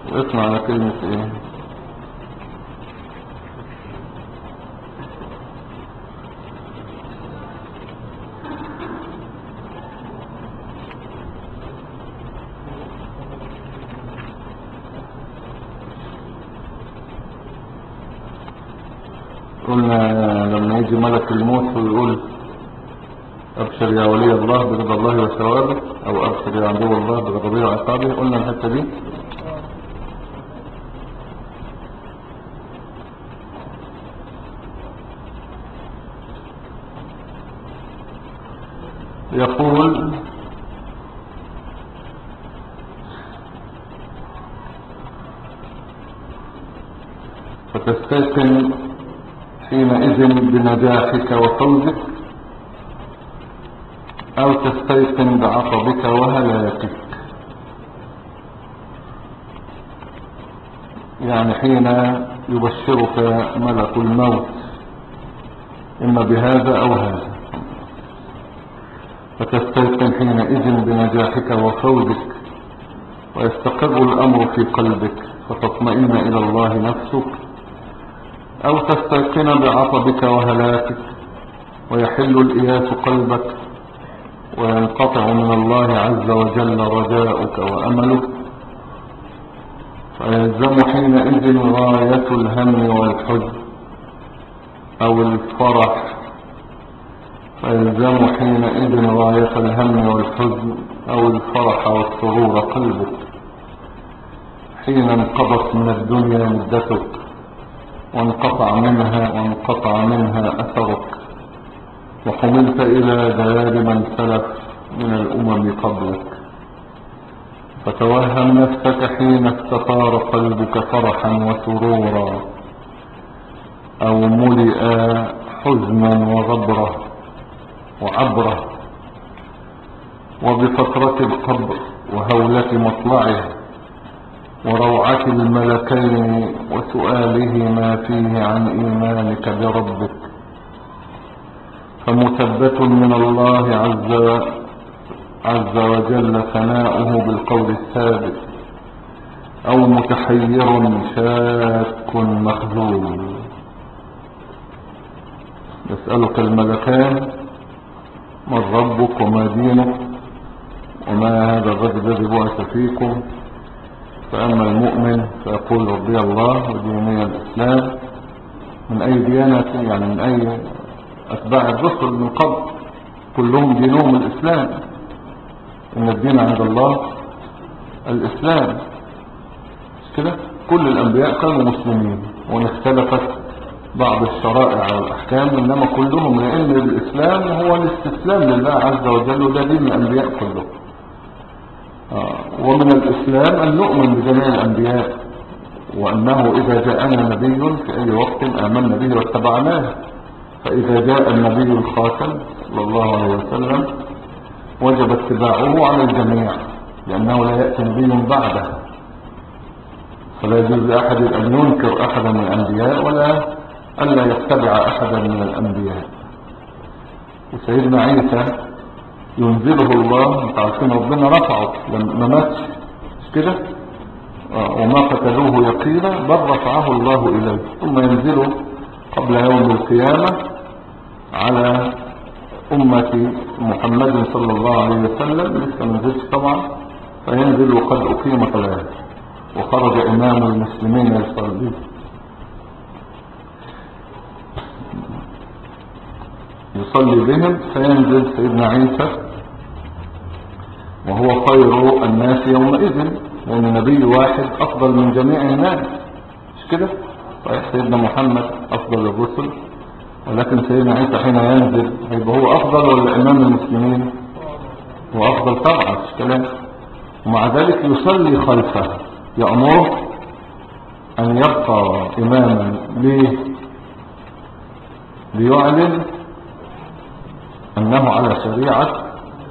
اسمع على كلمة ايه؟ قلنا لما يجي ملك الموت ويقول ابشر يا ولي الله برضا الله وثوابه، او ابشر يا عدو الله بغضبه وعقابه، قلنا الحته دي. يقول فتستيقن حينئذ بنجاحك وفوزك، او تستيقن بعقبك وهلاكك. يعني حين يبشرك ملك الموت اما بهذا او هذا، فتستيقن حينئذ بنجاحك وفوزك، ويستقر الامر في قلبك فتطمئن الى الله نفسك، او تستيقن بعقبك وهلاكك ويحل الإياس قلبك وينقطع من الله عز وجل رجاؤك وأملك، فيلزم حينئذ غاية الهم والحزن أو الفرح، فيلزم حينئذ غاية الهم والحزن أو الفرح والسرور قلبك، حين انقضت من الدنيا مدتك وانقطع منها أثرك، وحملت إلى دار من سلف من الأمم قبلك. فتوهم نفسك حين استطار قلبك فرحا وسرورا، أو ملئ حزنا وغبرة وعبرة، وبفترة القبر وهولة مطلعه وروعة الملكين وسؤاله ما فيه عن إيمانك بربك، فمثبت من الله عز وجل ثناؤه بالقول الثابت، أو متحير شاك مخذول. يسألك الملكان من ربك وما دينك وما هذا الرجل الذي بعث فيكم، فأما المؤمن فيقول ربي الله وديني الإسلام. من أي ديانة؟ يعني من أي أتباع الرسل من قبل، كلهم دينهم الإسلام، إن الدين عند الله الإسلام، مش كده؟ كل الأنبياء كانوا مسلمين، وإن اختلفت بعض الشرائع والأحكام، إنما كلهم، لأن الإسلام هو الاستسلام لله عز وجل، وده دين الأنبياء كلهم. ومن الإسلام أن نؤمن بجميع الأنبياء، وأنه إذا جاءنا نبي في أي وقت آمنا به واتبعناه، فإذا جاء النبي الخاتم صلى الله عليه وسلم وجب اتباعه على الجميع، لأنه لا يأتي نبي بعده، فلا يجوز لأحد أن ينكر أحدا من الأنبياء ولا ألا يتبع أحدا من الأنبياء. وسيدنا عيسى ينزله الله، انت عارفين ربنا رفعه لما ماتش، مش كده؟ وما قتلوه يقينا بل رفعه الله إليه، ثم ينزله قبل يوم القيامة على أمة محمد صلى الله عليه وسلم، لسه منزلش طبعا، فينزل وقد أقيم صلاة وخرج إمام المسلمين يصلي، يصلي بهم، فينزل سيدنا عيسى وهو خير الناس يومئذ، لأن نبي واحد أفضل من جميع الناس، مش كده؟ صحيح سيدنا محمد أفضل الرسل، ولكن سيدنا عيسى حين ينزل هيبقى هو أفضل ولا إمام المسلمين؟ هو أفضل طبعا، مش كلام. ومع ذلك يصلي خلفه، يأمر أن يبقى إماما. ليه؟ ليعلن أنه على شريعة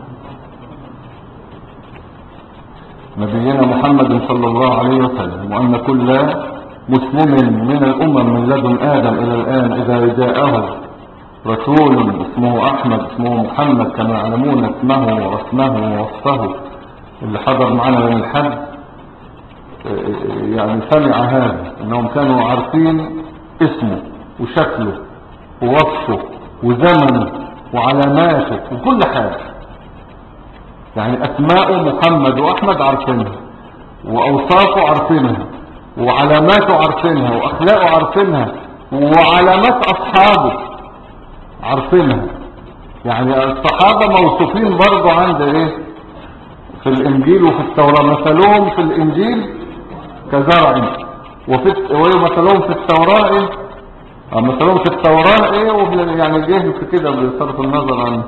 نبينا محمد صلى الله عليه وسلم، وأن كل مسلم من الأمم من لدن آدم إلى الآن إذا جاءه رسول اسمه أحمد اسمه محمد كما يعلمون اسمه ورسمه ووصفه اللي حضر معنا من الحج، يعني سمع هذا، انهم كانوا عارفين اسمه وشكله ووصفه وزمنه وعلاماته وكل حاجة. يعني اسماء محمد واحمد عارفينها، واوصافه عارفينها، وعلاماته عارفينها، واخلاقه عارفينها، وعلامات اصحابه عارفينها. يعني الصحابة موصوفين برضو عند ايه في الانجيل وفي التوراة. مثلهم في الانجيل كزرع، ومثلهم في التوراة ايه، مثلهم في التوراة ايه، يعني جه في كده بصرف النظر عن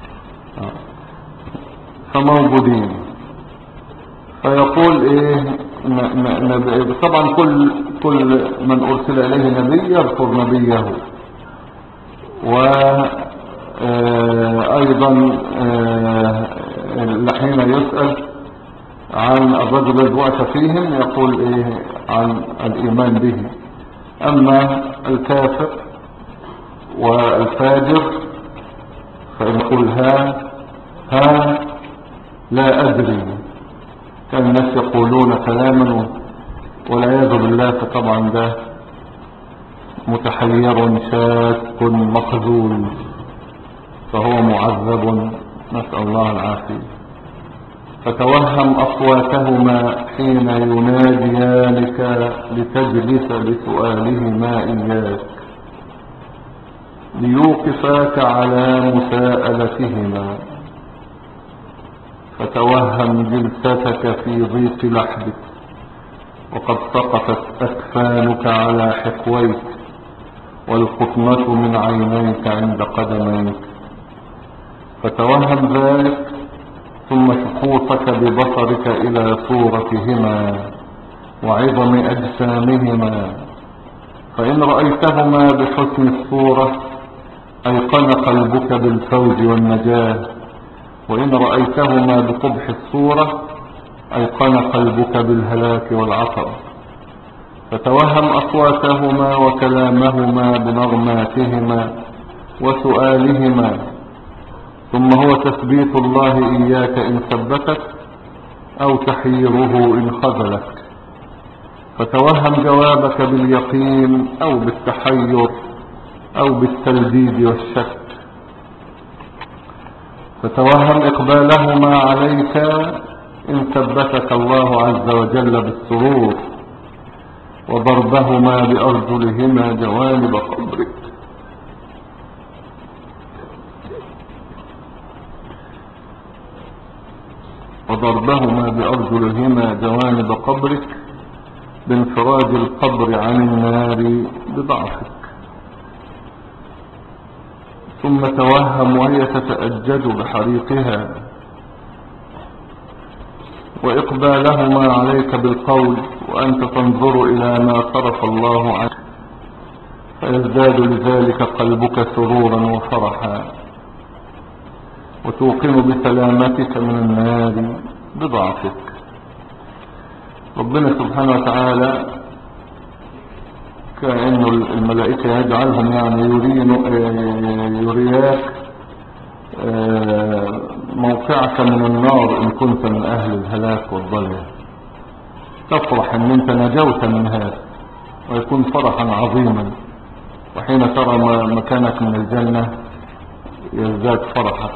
فموجودين. فيقول ايه طبعا كل من ارسل اليه نبي يذكر نبيه. وايضا حين يسأل عن الرجل الذي بعث فيهم يقول ايه عن الايمان به. اما الكافر والفاجر فيقول ها لا ادري. كان الناس يقولون كلاما والعياذ بالله، فطبعا ده متحير شاك مخذول، فهو معذب، نسأل الله العافية. فتوهم أصواتهما حين يناديانك لتجلس بسؤالهما إياك، ليوقفاك على مساءلتهما. فتوهم جلستك في ضيق لحدك، وقد سقطت أكفانك على حقويك، والقطنة من عينيك عند قدميك. فتوهم ذلك، ثم شخوصك ببصرك إلى صورتهما وعظم أجسامهما. فإن رأيتهما بحسن الصورة أيقن قلبك بالفوز والنجاة، وإن رأيتهما بقبح الصورة أيقن قلبك بالهلاك والعطب. فتوهم أصواتهما وكلامهما بنغماتهما وسؤالهما، ثم هو تثبيت الله إياك إن ثبتك، أو تحييره إن خذلك. فتوهم جوابك باليقين أو بالتحير أو بالتلديد والشك. فتوهم إقبالهما عليك إن ثبتك الله عز وجل بالسرور، وضربهما بأرجلهما جوانب قبرك. وضربهما بأرجلهما جوانب قبرك بانفراج القبر عن النار بضعفك. ثم توهم وهي تتأجج بحريقها، وإقبالهما عليك بالقول وأنت تنظر إلى ما صرف الله عنك، فيزداد لذلك قلبك سرورا وفرحا، وتوقن بسلامتك من النار بضعفك. ربنا سبحانه وتعالى كأن الملائكة يجعلهم يعني يرياك موقعك من النار إن كنت من أهل الهلاك والضلال، تفرح أن أنت نجوت من هذا، ويكون فرحا عظيما. وحين ترى مكانك من الجنة يزداد فرحك.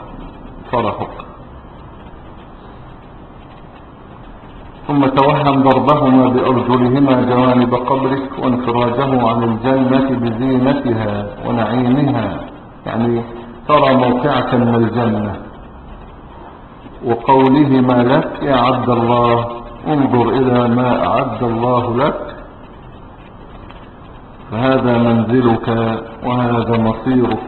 ثم توهم ضربهما بأرجلهما جوانب قبرك وانفراجه عن الجنة بزينتها ونعيمها، يعني ترى موقعك من الجنة وقولهما لك يا عبد الله انظر إلى ما أعد الله لك، فهذا منزلك وهذا مصيرك.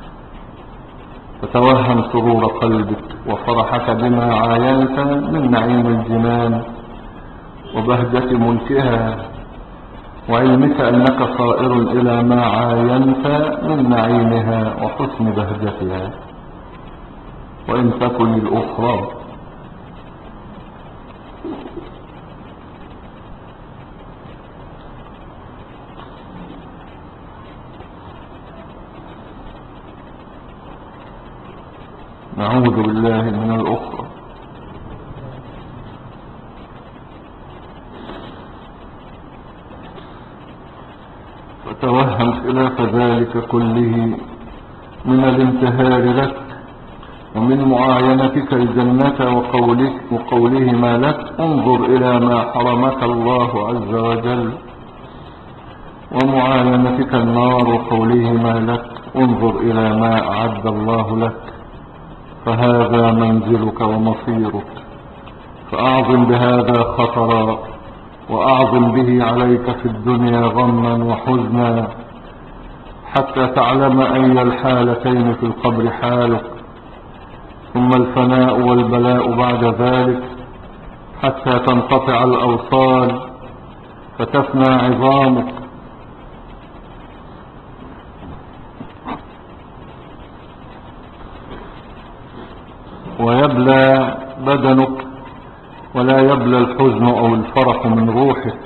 فتوهم سرور قلبك وفرحك بما عاينت من نعيم الجنان وبهجة ملكها، وعلمك أنك صائر إلى ما عاينت من نعيمها وحسن بهجتها، وإن تكن الأخرى. نعوذ بالله من الأخرى. توهم خلاف ذلك كله من الانتهار لك ومن معاينتك الجنة وقولهما لك انظر إلى ما حرمك الله عز وجل، ومعاينتك النار وقولهما لك انظر إلى ما أعد الله لك، فهذا منزلك ومصيرك، فأعظم بهذا خطرا وأعظم به عليك في الدنيا غما وحزنا، حتى تعلم أي الحالتين في القبر حالك، ثم الفناء والبلاء بعد ذلك، حتى تنقطع الأوصال فتفنى عظامك ويبلى بدنك، ولا يبلى الحزن أو الفرح من روحك.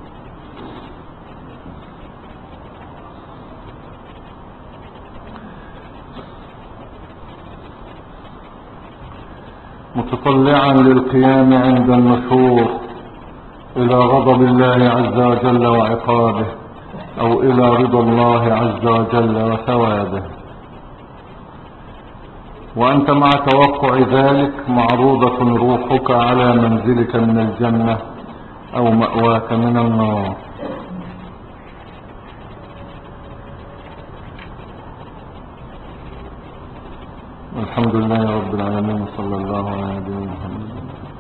متطلعا للقيام عند النشور إلى غضب الله عز وجل وعقابه، أو إلى رضا الله عز وجل وثوابه، وأنت مع توقع ذلك معروضة روحك على منزلك من الجنة أو مأواك من النار. الحمد لله رب العالمين، صلى الله على نبينا محمد.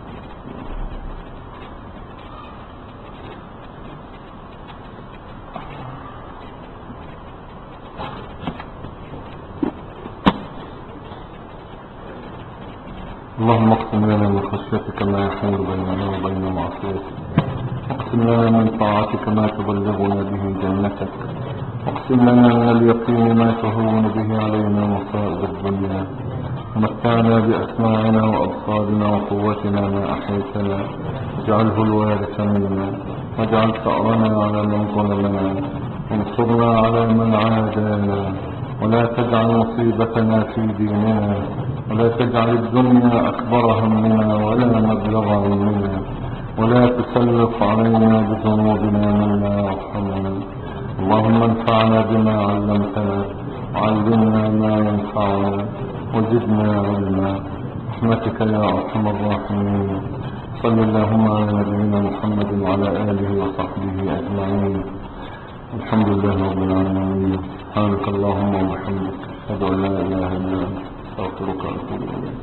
اللهم اقسم لنا من خشيتك ما يحول بيننا وبين معصيتك، اقسم لنا من طاعتك ما تبلغنا به جنتك، اقسم لنا من اليقين ما تهون به علينا مصائب الدنيا، ومتعنا بأسماعنا وأبصارنا وقوتنا ما أحيتنا، اجعله الوارث منا، واجعل ثأرنا على من ظلمنا، وانصرنا على من عادانا، ولا تجعل مصيبتنا في ديننا، ولا تجعل الدنيا أكبر همنا ولا مبلغ علمنا، ولا تسلط علينا بذنوبنا من لا يرحمنا. اللهم انفعنا بما علمتنا، وعلمنا ما ينفعنا، وزدنا علما، رحمتك يا أرحم الراحمين. صل اللهم على نبينا محمد وعلى آله وصحبه أجمعين. الحمد لله رب العالمين. سبحانك اللهم وبحمدك، أشهد أن لا إله إلا أنت، أستغفرك وأتوب إليك.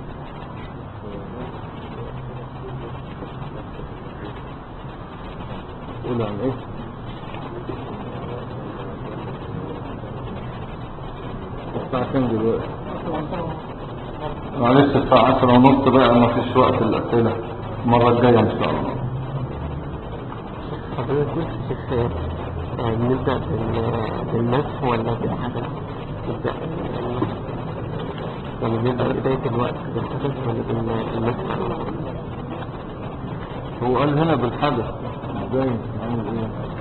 قول عن إيه؟ الساعة كام دلوقتي؟ معلش الساعة 10:30 بقى، ما فيش وقت الأسئلة، المرة الجاية إن شاء الله. حضرتك كنت شيخ نبدأ بالنسخ ولا بالحدث؟ نبدأ يعني نبدأ بداية الوقت بالحدث ولا بالنسخ؟ هو قال هنا بالحدث، ازاي عامل ايه؟